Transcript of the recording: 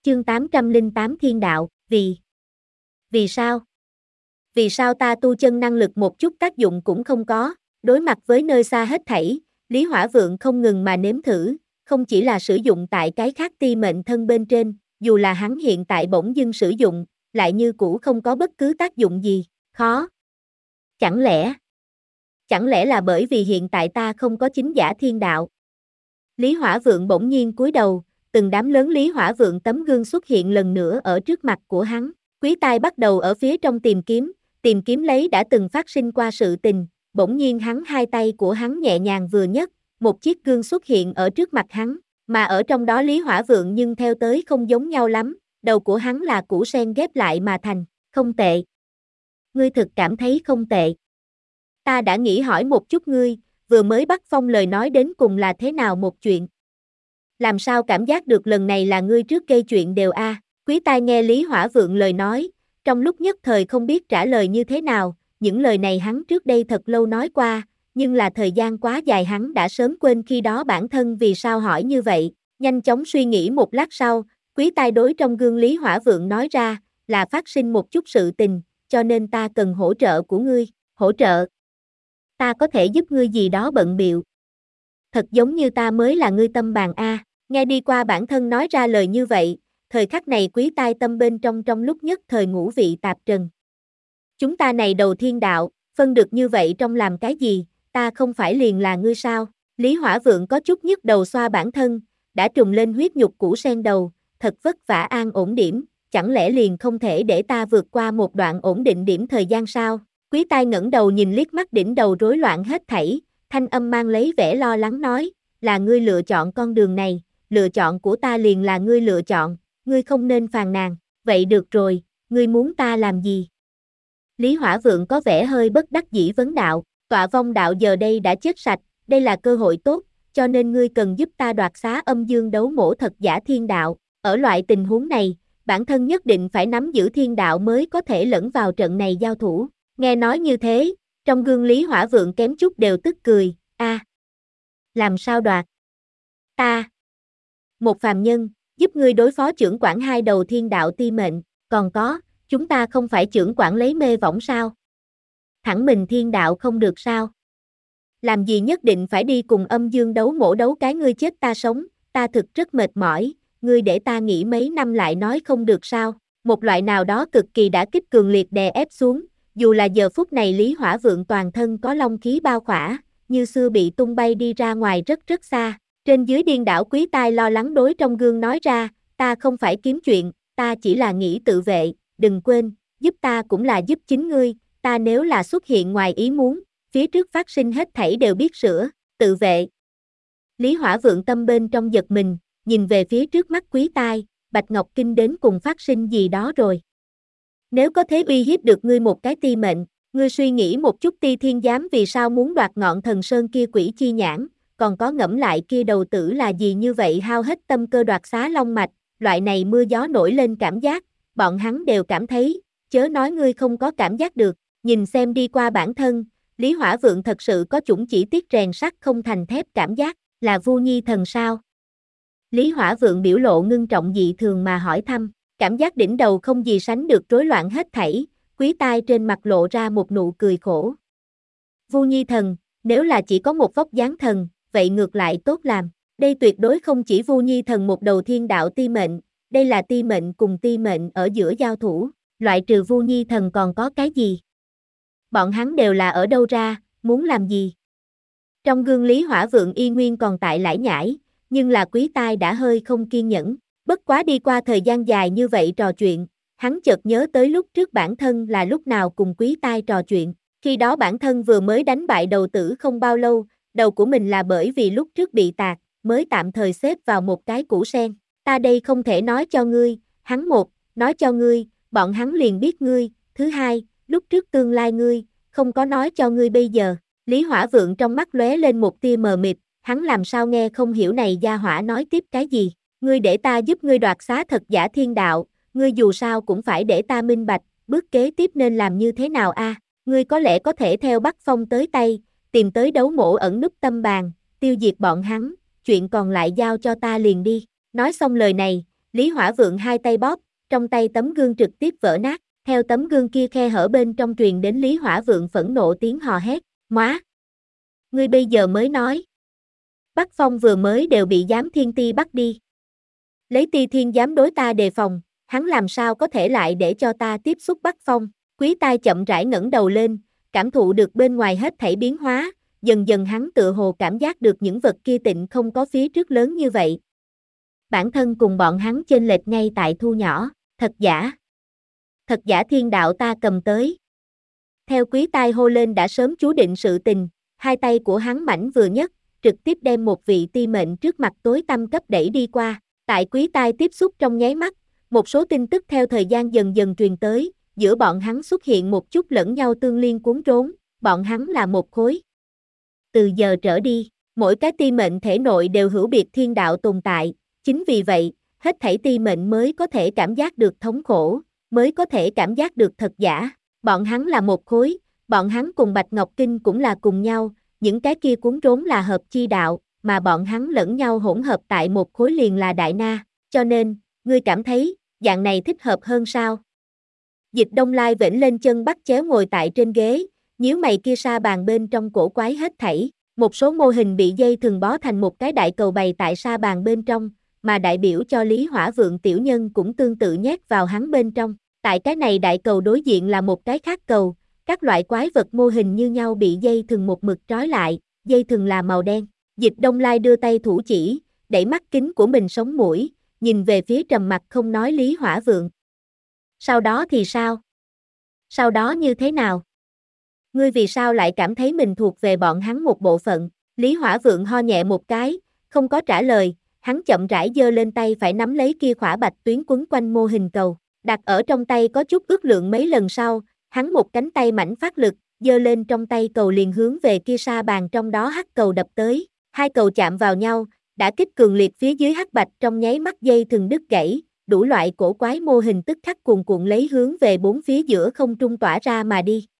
Chương 808 Thiên đạo, vì sao? Vì sao ta tu chân năng lực một chút tác dụng cũng không có? Đối mặt với nơi xa hết thảy, Lý Hỏa Vượng không ngừng mà nếm thử, không chỉ là sử dụng tại cái khác ti mệnh thân bên trên, dù là hắn hiện tại bỗng dưng sử dụng, lại như cũ không có bất cứ tác dụng gì, khó. Chẳng lẽ là bởi vì hiện tại ta không có chính giả thiên đạo? Lý Hỏa Vượng bỗng nhiên cúi đầu, từng đám lớn Lý Hỏa Vượng tấm gương xuất hiện lần nữa ở trước mặt của hắn. Quý tai bắt đầu ở phía trong tìm kiếm lấy đã từng phát sinh qua sự tình, bỗng nhiên hai tay của hắn nhẹ nhàng vừa nhấc, một chiếc gương xuất hiện ở trước mặt hắn, mà ở trong đó Lý Hỏa Vượng nhưng theo tới không giống nhau lắm, đầu của hắn là củ sen ghép lại mà thành, không tệ. Ngươi thực cảm thấy không tệ. Ta đã nghĩ hỏi một chút ngươi, vừa mới bắt phong lời nói đến cùng là thế nào một chuyện? Làm sao cảm giác được lần này là ngươi trước gây chuyện đều a? Quý tai nghe Lý Hỏa Vượng lời nói, trong lúc nhất thời không biết trả lời như thế nào, những lời này hắn trước đây thật lâu nói qua, nhưng là thời gian quá dài hắn đã sớm quên khi đó bản thân vì sao hỏi như vậy, nhanh chóng suy nghĩ một lát sau, quý tai đối trong gương Lý Hỏa Vượng nói ra, là phát sinh một chút sự tình, cho nên ta cần hỗ trợ của ngươi, hỗ trợ. Ta có thể giúp ngươi gì đó bận bịu. Thật giống như ta mới là ngươi tâm bàn a. Nghe đi qua bản thân nói ra lời như vậy, thời khắc này quý tai tâm bên trong lúc nhất thời ngũ vị tạp trần. Chúng ta này đầu thiên đạo, phân được như vậy trong làm cái gì, ta không phải liền là ngươi sao? Lý Hỏa Vượng có chút nhức đầu xoa bản thân, đã trùng lên huyết nhục củ sen đầu, thật vất vả an ổn điểm, chẳng lẽ liền không thể để ta vượt qua một đoạn ổn định điểm thời gian sao? Quý tai ngẩng đầu nhìn liếc mắt đỉnh đầu rối loạn hết thảy, thanh âm mang lấy vẻ lo lắng nói, là ngươi lựa chọn con đường này, lựa chọn của ta liền là ngươi lựa chọn, ngươi không nên phàn nàn, vậy được rồi, ngươi muốn ta làm gì? Lý Hỏa Vượng có vẻ hơi bất đắc dĩ vấn đạo, tọa vong đạo giờ đây đã chết sạch, đây là cơ hội tốt, cho nên ngươi cần giúp ta đoạt xá âm dương đấu mổ thật giả thiên đạo, ở loại tình huống này, bản thân nhất định phải nắm giữ thiên đạo mới có thể lẫn vào trận này giao thủ. Nghe nói như thế, trong gương Lý Hỏa Vượng kém chút đều tức cười, làm sao đoạt? Ta, một phàm nhân, giúp ngươi đối phó chưởng quản hai đầu thiên đạo ti mệnh, còn có, chúng ta không phải chưởng quản lấy mê võng sao? Thẳng mình thiên đạo không được sao? Làm gì nhất định phải đi cùng âm dương đấu mổ đấu cái ngươi chết ta sống, ta thực rất mệt mỏi, ngươi để ta nghỉ mấy năm lại nói không được sao? Một loại nào đó cực kỳ đã kích cường liệt đè ép xuống. Dù là giờ phút này Lý Hỏa Vượng toàn thân có long khí bao khỏa, như xưa bị tung bay đi ra ngoài rất xa. Trên dưới điên đảo quý tai lo lắng đối trong gương nói ra, ta không phải kiếm chuyện, ta chỉ là nghĩ tự vệ, đừng quên, giúp ta cũng là giúp chính ngươi, ta nếu là xuất hiện ngoài ý muốn, phía trước phát sinh hết thảy đều biết sửa, tự vệ. Lý Hỏa Vượng tâm bên trong giật mình, nhìn về phía trước mắt quý tai, Bạch Ngọc Kinh đến cùng phát sinh gì đó rồi. Nếu có thế uy hiếp được ngươi một cái ti mệnh, ngươi suy nghĩ một chút Ti Thiên Giám vì sao muốn đoạt ngọn thần sơn kia quỷ chi nhãn, còn có ngẫm lại kia đầu tử là gì như vậy hao hết tâm cơ đoạt xá long mạch, loại này mưa gió nổi lên cảm giác, bọn hắn đều cảm thấy, chớ nói ngươi không có cảm giác được, nhìn xem đi qua bản thân, Lý Hỏa Vượng thật sự có chủng chỉ tiếc rèn sắt không thành thép cảm giác, là Vu Nhi thần sao? Lý Hỏa Vượng biểu lộ ngưng trọng dị thường mà hỏi thăm. Cảm giác đỉnh đầu không gì sánh được rối loạn hết thảy, quý tai trên mặt lộ ra một nụ cười khổ. Vu Nhi thần, nếu là chỉ có một vóc dáng thần, vậy ngược lại tốt làm. Đây tuyệt đối không chỉ Vu Nhi thần một đầu thiên đạo ti mệnh, đây là ti mệnh cùng ti mệnh ở giữa giao thủ, loại trừ Vu Nhi thần còn có cái gì? Bọn hắn đều là ở đâu ra, muốn làm gì? Trong gương Lý Hỏa Vượng y nguyên còn tại lải nhải, nhưng là quý tai đã hơi không kiên nhẫn. Bất quá đi qua thời gian dài như vậy trò chuyện, hắn chợt nhớ tới lúc trước bản thân là lúc nào cùng quý tai trò chuyện, khi đó bản thân vừa mới đánh bại đầu tử không bao lâu, đầu của mình là bởi vì lúc trước bị tạc, mới tạm thời xếp vào một cái củ sen, ta đây không thể nói cho ngươi, hắn một, nói cho ngươi, bọn hắn liền biết ngươi, thứ hai, lúc trước tương lai ngươi, không có nói cho ngươi bây giờ, Lý Hỏa Vượng trong mắt lóe lên một tia mờ mịt, hắn làm sao nghe không hiểu này gia hỏa nói tiếp cái gì. Ngươi để ta giúp ngươi đoạt xá thật giả thiên đạo, ngươi dù sao cũng phải để ta minh bạch, bước kế tiếp nên làm như thế nào a? Ngươi có lẽ có thể theo Bắc Phong tới Tây, tìm tới đấu mổ ẩn núp tâm bàn, tiêu diệt bọn hắn, chuyện còn lại giao cho ta liền đi. Nói xong lời này, Lý Hỏa Vượng hai tay bóp, trong tay tấm gương trực tiếp vỡ nát, theo tấm gương kia khe hở bên trong truyền đến Lý Hỏa Vượng phẫn nộ tiếng hò hét, "Móa! Ngươi bây giờ mới nói. Bắc Phong vừa mới đều bị giám thiên ti bắt đi. Lấy Ti Thiên dám đối ta đề phòng, hắn làm sao có thể lại để cho ta tiếp xúc Bắc Phong?" Quý tai chậm rãi ngẩng đầu lên, cảm thụ được bên ngoài hết thảy biến hóa, dần dần hắn tựa hồ cảm giác được những vật kia tịnh không có phía trước lớn như vậy. Bản thân cùng bọn hắn chênh lệch ngay tại thu nhỏ, thật giả thiên đạo ta cầm tới. Theo quý tai hô lên đã sớm chú định sự tình, hai tay của hắn mảnh vừa nhấc, trực tiếp đem một vị ti mệnh trước mặt tối tăm cấp đẩy đi qua. Tại quý tai tiếp xúc trong nháy mắt, một số tin tức theo thời gian dần dần truyền tới, giữa bọn hắn xuất hiện một chút lẫn nhau tương liên cuốn rốn, bọn hắn là một khối. Từ giờ trở đi, mỗi cái ti mệnh thể nội đều hữu biệt thiên đạo tồn tại, chính vì vậy, hết thảy ti mệnh mới có thể cảm giác được thống khổ, mới có thể cảm giác được thật giả. Bọn hắn là một khối, bọn hắn cùng Bạch Ngọc Kinh cũng là cùng nhau, những cái kia cuốn rốn là hợp chi đạo, mà bọn hắn lẫn nhau hỗn hợp tại một khối liền là Đại Na, cho nên, ngươi cảm thấy, dạng này thích hợp hơn sao? Dịch Đông Lai vểnh lên chân bắt chéo ngồi tại trên ghế, nhíu mày kia sa bàn bên trong cổ quái hết thảy, một số mô hình bị dây thừng bó thành một cái đại cầu bày tại sa bàn bên trong, mà đại biểu cho Lý Hỏa Vượng tiểu nhân cũng tương tự nhét vào hắn bên trong. Tại cái này đại cầu đối diện là một cái khác cầu, các loại quái vật mô hình như nhau bị dây thừng một mực trói lại, dây thừng là màu đen. Dịch Đông Lai đưa tay thủ chỉ, đẩy mắt kính của mình sống mũi, nhìn về phía trầm mặc không nói Lý Hỏa Vượng. Sau đó thì sao? Sau đó như thế nào? Ngươi vì sao lại cảm thấy mình thuộc về bọn hắn một bộ phận? Lý Hỏa Vượng ho nhẹ một cái, không có trả lời, hắn chậm rãi giơ lên tay phải nắm lấy kia khỏa bạch tuyến quấn quanh mô hình cầu, đặt ở trong tay có chút ước lượng mấy lần sau, hắn một cánh tay mảnh phát lực, giơ lên trong tay cầu liền hướng về kia sa bàn trong đó hắc cầu đập tới, hai cầu chạm vào nhau, đã kích cường liệt phía dưới hắc bạch trong nháy mắt dây thừng đứt gãy, đủ loại cổ quái mô hình tức khắc cuồn cuộn lấy hướng về bốn phía giữa không trung tỏa ra mà đi.